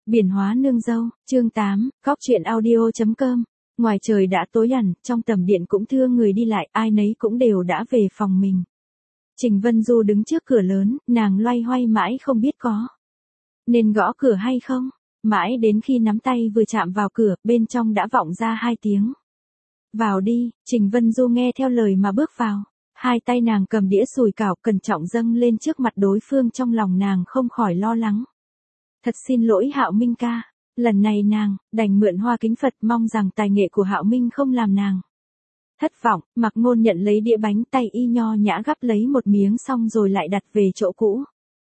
Biển hóa nương dâu, chương 8, góc chuyện audio.com. Ngoài trời đã tối ẩn, trong tầm điện cũng thưa người đi lại, ai nấy cũng đều đã về phòng mình. Trình Vân Du đứng trước cửa lớn, nàng loay hoay mãi không biết có nên gõ cửa hay không. Mãi đến khi nắm tay vừa chạm vào cửa, bên trong đã vọng ra 2 tiếng. Vào đi, Trình Vân Du nghe theo lời mà bước vào. Hai tay nàng cầm đĩa sủi cảo cẩn trọng dâng lên trước mặt đối phương, trong lòng nàng không khỏi lo lắng. Thật xin lỗi Hạo Minh ca, lần này nàng đành mượn hoa kính Phật, mong rằng tài nghệ của Hạo Minh không làm nàng thất vọng. Mặc Ngôn nhận lấy đĩa bánh, tay y nho nhã gắp lấy một miếng xong rồi lại đặt về chỗ cũ.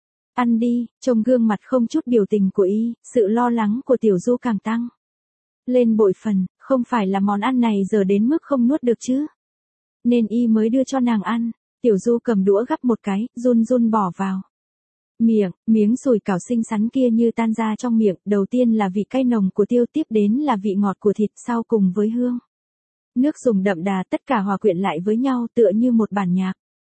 Ăn đi, trông gương mặt không chút biểu tình của y, sự lo lắng của Tiểu Du càng tăng lên bội phần. Không phải là món ăn này giờ đến mức không nuốt được chứ, nên y mới đưa cho nàng ăn. Tiểu Du cầm đũa gắp một cái, run run bỏ vào miệng. Miếng sủi cảo xinh xắn kia như tan ra trong miệng, đầu tiên là vị cay nồng của tiêu, tiếp đến là vị ngọt của thịt, sau cùng với hương nước dùng đậm đà, tất cả hòa quyện lại với nhau tựa như một bản nhạc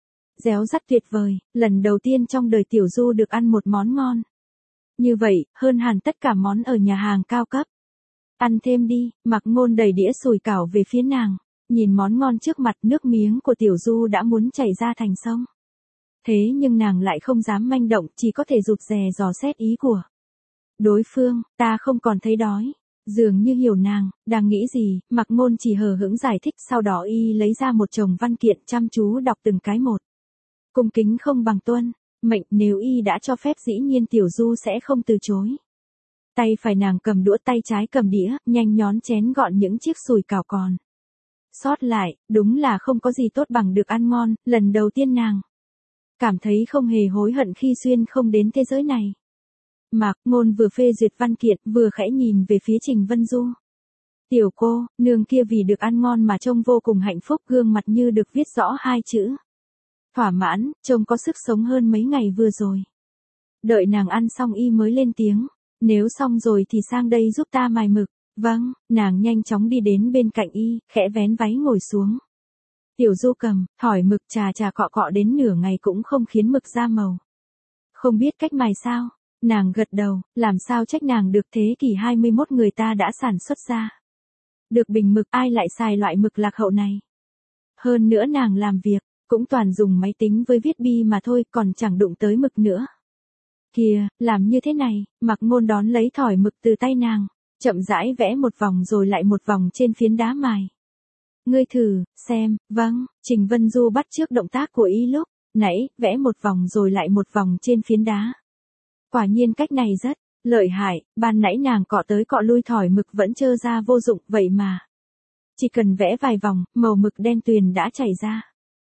réo rắt tuyệt vời. Lần đầu tiên trong đời Tiểu Du được ăn một món ngon như vậy, hơn hẳn tất cả món ở nhà hàng cao cấp. Ăn thêm đi, Mặc Ngôn đẩy đĩa sủi cảo về phía nàng. Nhìn món ngon trước mặt, nước miếng của Tiểu Du đã muốn chảy ra thành sông. Thế nhưng nàng lại không dám manh động, chỉ có thể rụt rè dò xét ý của đối phương. Ta không còn thấy đói. Dường như hiểu nàng đang nghĩ gì, Mặc Ngôn chỉ hờ hững giải thích, sau đó y lấy ra một chồng văn kiện, chăm chú đọc từng cái một. Cung kính không bằng tuân mệnh, nếu y đã cho phép dĩ nhiên Tiểu Du sẽ không từ chối. Tay phải nàng cầm đũa, tay trái cầm đĩa, nhanh nhón chén gọn những chiếc sủi cảo còn sót lại. Đúng là không có gì tốt bằng được ăn ngon. Lần đầu tiên nàng cảm thấy không hề hối hận khi xuyên không đến thế giới này. Mặc Ngôn vừa phê duyệt văn kiện, vừa khẽ nhìn về phía Trình Vân Du. Tiểu cô nương kia vì được ăn ngon mà trông vô cùng hạnh phúc, gương mặt như được viết rõ 2 chữ thỏa mãn, trông có sức sống hơn mấy ngày vừa rồi. Đợi nàng ăn xong y mới lên tiếng. Nếu xong rồi thì sang đây giúp ta mài mực. Vâng. Nàng nhanh chóng đi đến bên cạnh y, khẽ vén váy ngồi xuống. Tiểu Du cầm thỏi mực chà chà cọ cọ đến nửa ngày cũng không khiến mực ra màu. Không biết cách mài sao? Nàng gật đầu, làm sao trách nàng được, thế kỷ 21 người ta đã sản xuất ra được bình mực, ai lại xài loại mực lạc hậu này. Hơn nữa nàng làm việc cũng toàn dùng máy tính với viết bi mà thôi, còn chẳng đụng tới mực nữa. Kìa, làm như thế này. Mặc Ngôn đón lấy thỏi mực từ tay nàng, chậm rãi vẽ một vòng rồi lại một vòng trên phiến đá mài. Ngươi thử xem. Vâng. Trình Vân Du bắt chước động tác của y lúc nãy, vẽ một vòng rồi lại một vòng trên phiến đá. Quả nhiên cách này rất lợi hại. Ban nãy nàng cọ tới cọ lui thỏi mực vẫn trơ ra vô dụng, vậy mà chỉ cần vẽ vài vòng, màu mực đen tuyền đã chảy ra.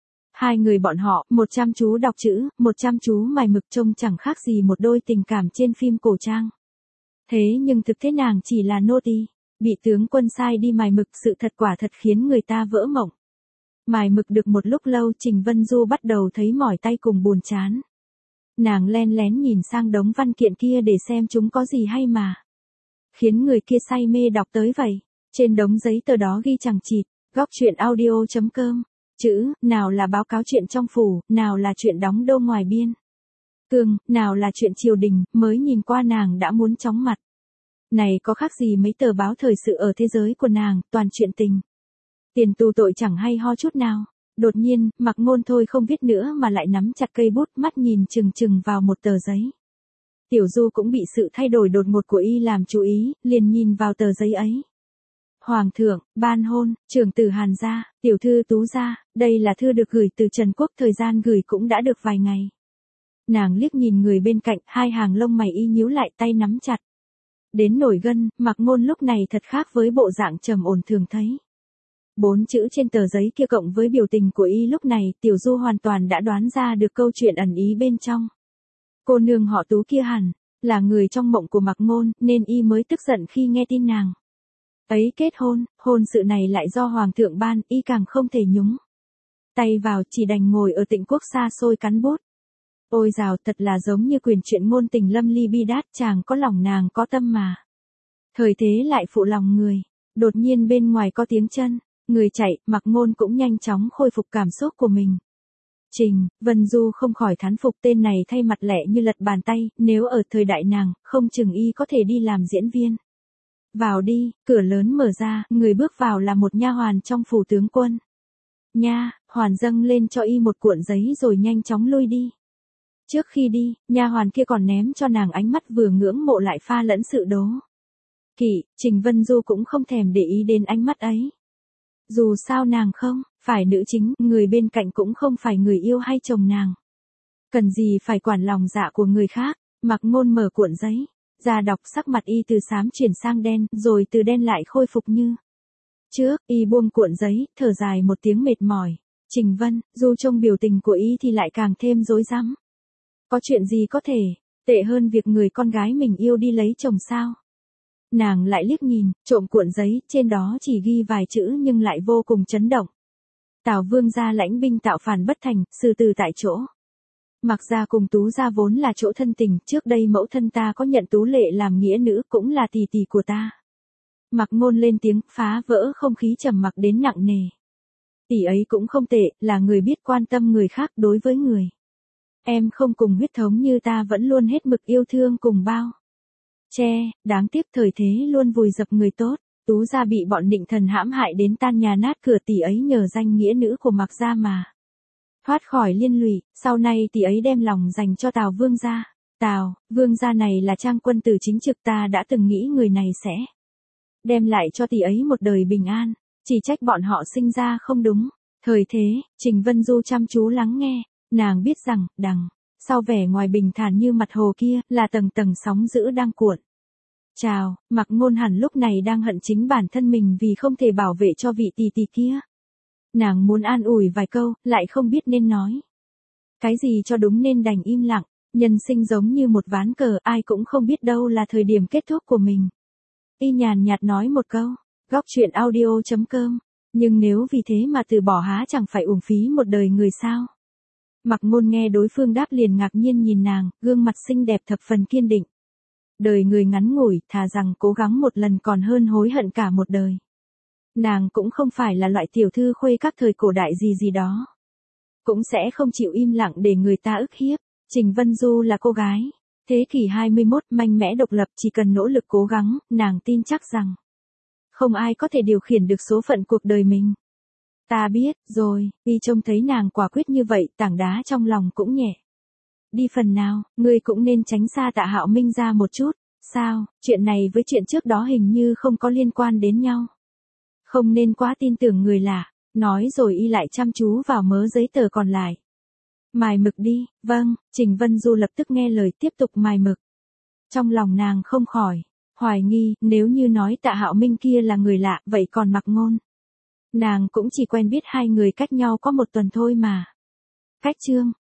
Hai người bọn họ, một chăm chú đọc chữ, một chăm chú mài mực, trông chẳng khác gì một đôi tình cảm trên phim cổ trang. Thế nhưng thực tế nàng chỉ là nô tỳ, bị tướng quân sai đi mài mực, sự thật quả thật khiến người ta vỡ mộng. Mài mực được một lúc lâu, Trình Vân Du bắt đầu thấy mỏi tay cùng buồn chán. Nàng len lén nhìn sang đống văn kiện kia để xem chúng có gì hay mà khiến người kia say mê đọc tới vậy. Trên đống giấy tờ đó ghi chằng chịt, góc chuyện audio.com. Chữ, nào là báo cáo chuyện trong phủ, nào là chuyện đóng đô ngoài biên cương, nào là chuyện triều đình, mới nhìn qua nàng đã muốn chóng mặt. Này có khác gì mấy tờ báo thời sự ở thế giới của nàng, toàn chuyện tình tiền tù tội chẳng hay ho chút nào. Đột nhiên, Mặc Ngôn thôi không viết nữa mà lại nắm chặt cây bút, mắt nhìn chừng chừng vào một tờ giấy. Tiểu Du cũng bị sự thay đổi đột ngột của y làm chú ý, liền nhìn vào tờ giấy ấy. Hoàng thượng ban hôn trưởng tử Hàn gia, tiểu thư Tú gia. Đây là thư được gửi từ Trần Quốc, thời gian gửi cũng đã được vài ngày. Nàng liếc nhìn người bên cạnh, hai hàng lông mày y nhíu lại, tay nắm chặt đến nổi gân. Mặc Ngôn lúc này thật khác với bộ dạng trầm ổn thường thấy. 4 chữ trên tờ giấy kia cộng với biểu tình của y lúc này, Tiểu Du hoàn toàn đã đoán ra được câu chuyện ẩn ý bên trong. Cô nương họ Tú kia hẳn là người trong mộng của Mặc Ngôn, nên y mới tức giận khi nghe tin nàng ấy kết hôn. Hôn sự này lại do hoàng thượng ban, y càng không thể nhúng tay vào, chỉ đành ngồi ở Tịnh Quốc xa xôi cắn bút. Ôi dào, thật là giống như quyền chuyện ngôn tình lâm ly bi đát, chàng có lòng nàng có tâm mà thời thế lại phụ lòng người. Đột nhiên bên ngoài có tiếng chân người chạy, Mặc Ngôn cũng nhanh chóng khôi phục cảm xúc của mình. Trình Vân Du không khỏi thán phục, tên này thay mặt lẹ như lật bàn tay, nếu ở thời đại nàng, không chừng y có thể đi làm diễn viên. Vào đi, cửa lớn mở ra, người bước vào là một nha hoàn trong phủ tướng quân. Nha hoàn dâng lên cho y một cuộn giấy rồi nhanh chóng lui đi. Trước khi đi, nha hoàn kia còn ném cho nàng ánh mắt vừa ngưỡng mộ lại pha lẫn sự đố kỵ. Trình Vân Du cũng không thèm để ý đến ánh mắt ấy. Dù sao nàng không phải nữ chính, người bên cạnh cũng không phải người yêu hay chồng nàng. Cần gì phải quản lòng dạ của người khác. Mặc Ngôn mở cuộn giấy ra đọc, sắc mặt y từ xám chuyển sang đen, rồi từ đen lại khôi phục như trước. Y buông cuộn giấy, thở dài một tiếng mệt mỏi. Trình Vân Du trông biểu tình của y thì lại càng thêm rối rắm. Có chuyện gì có thể tệ hơn việc người con gái mình yêu đi lấy chồng sao? Nàng lại liếc nhìn, trộm cuộn giấy, trên đó chỉ ghi vài chữ nhưng lại vô cùng chấn động. Tào Vương gia lãnh binh tạo phản bất thành, xử tử tại chỗ. Mặc gia cùng Tú gia vốn là chỗ thân tình, trước đây mẫu thân ta có nhận Tú Lệ làm nghĩa nữ, cũng là tỷ tỷ của ta. Mặc Ngôn lên tiếng, phá vỡ không khí trầm mặc đến nặng nề. Tỷ ấy cũng không tệ, là người biết quan tâm người khác. Đối với người em không cùng huyết thống như ta vẫn luôn hết mực yêu thương cùng bao che, đáng tiếc thời thế luôn vùi dập người tốt. Tú gia bị bọn Định Thần hãm hại đến tan nhà nát cửa, tỷ ấy nhờ danh nghĩa nữ của Mặc gia mà thoát khỏi liên lụy, sau này tỷ ấy đem lòng dành cho Tào Vương gia. Tào Vương gia này là trang quân tử chính trực, ta đã từng nghĩ người này sẽ đem lại cho tỷ ấy một đời bình an, chỉ trách bọn họ sinh ra không đúng thời thế. Trình Vân Du chăm chú lắng nghe, nàng biết rằng đằng sau vẻ ngoài bình thản như mặt hồ kia là tầng tầng sóng dữ đang cuộn trào. Mặc Ngôn hẳn lúc này đang hận chính bản thân mình vì không thể bảo vệ cho vị tỷ tỷ kia. Nàng muốn an ủi vài câu, lại không biết nên nói cái gì cho đúng nên đành im lặng. Nhân sinh giống như một ván cờ, ai cũng không biết đâu là thời điểm kết thúc của mình. Y nhàn nhạt nói một câu, góc truyện audio.com, nhưng nếu vì thế mà từ bỏ há chẳng phải uổng phí một đời người sao? Mặc Ngôn nghe đối phương đáp liền ngạc nhiên nhìn nàng, gương mặt xinh đẹp thập phần kiên định. Đời người ngắn ngủi, thà rằng cố gắng một lần còn hơn hối hận cả một đời. Nàng cũng không phải là loại tiểu thư khuê các thời cổ đại gì đó. Cũng sẽ không chịu im lặng để người ta ức hiếp. Trình Vân Du là cô gái thế kỷ 21, mạnh mẽ độc lập, chỉ cần nỗ lực cố gắng, nàng tin chắc rằng không ai có thể điều khiển được số phận cuộc đời mình. Ta biết rồi. Y trông thấy nàng quả quyết như vậy, tảng đá trong lòng cũng nhẹ đi phần nào. Ngươi cũng nên tránh xa Tạ Hạo Minh ra một chút. Sao? Chuyện này với chuyện trước đó hình như không có liên quan đến nhau. Không nên quá tin tưởng người lạ. Nói rồi y lại chăm chú vào mớ giấy tờ còn lại. Mài mực đi. Vâng. Trình Vân Du lập tức nghe lời tiếp tục mài mực. Trong lòng nàng không khỏi hoài nghi, nếu như nói Tạ Hạo Minh kia là người lạ, vậy còn Mặc Ngôn? Nàng cũng chỉ quen biết hai người cách nhau có một tuần thôi mà. Cách chương